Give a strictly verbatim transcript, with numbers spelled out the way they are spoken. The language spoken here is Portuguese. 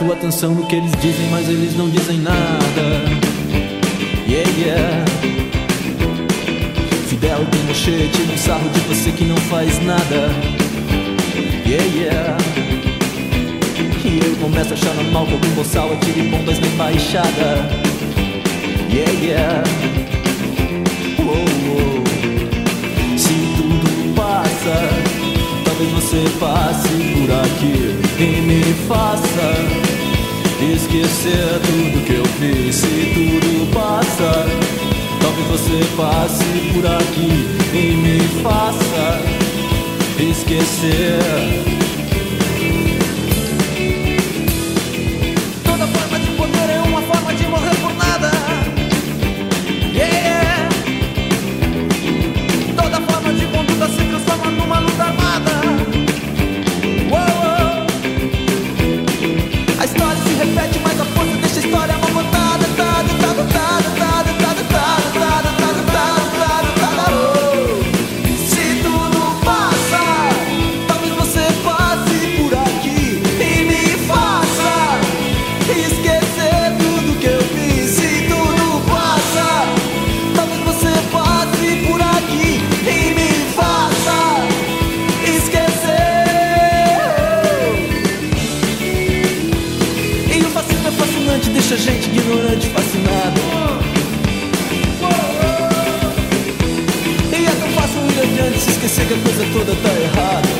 Presto atenção no que eles dizem, mas eles não dizem nada. Yeah, yeah. Fidel Pinochet tira um sarro de você que não faz nada. Yeah, yeah. E eu começo a achar normal que algum boçal atire bombas na embaixada. Yeah, yeah. Oh, oh. Se tudo passa, talvez você passe por aqui e me faça esquecer tudo que eu fiz. Se tudo passa, talvez você passe por aqui e me faça esquecer. Toda forma de poder é uma forma de morrer por nada. Yeah. Toda forma de conduta se transforma numa luta armada. Uou. A história se repete, mas a força deixa a história amontoada. Se tudo passa, talvez você passe por aqui e me faça esquecer tudo que eu fiz. Se tudo passa, talvez você passe por aqui e me faça esquecer. E o fascismo é fascinante, deixa a gente ignorante, fascinado. E é tão fácil ir adiante, se esquecer que a coisa toda tá errada.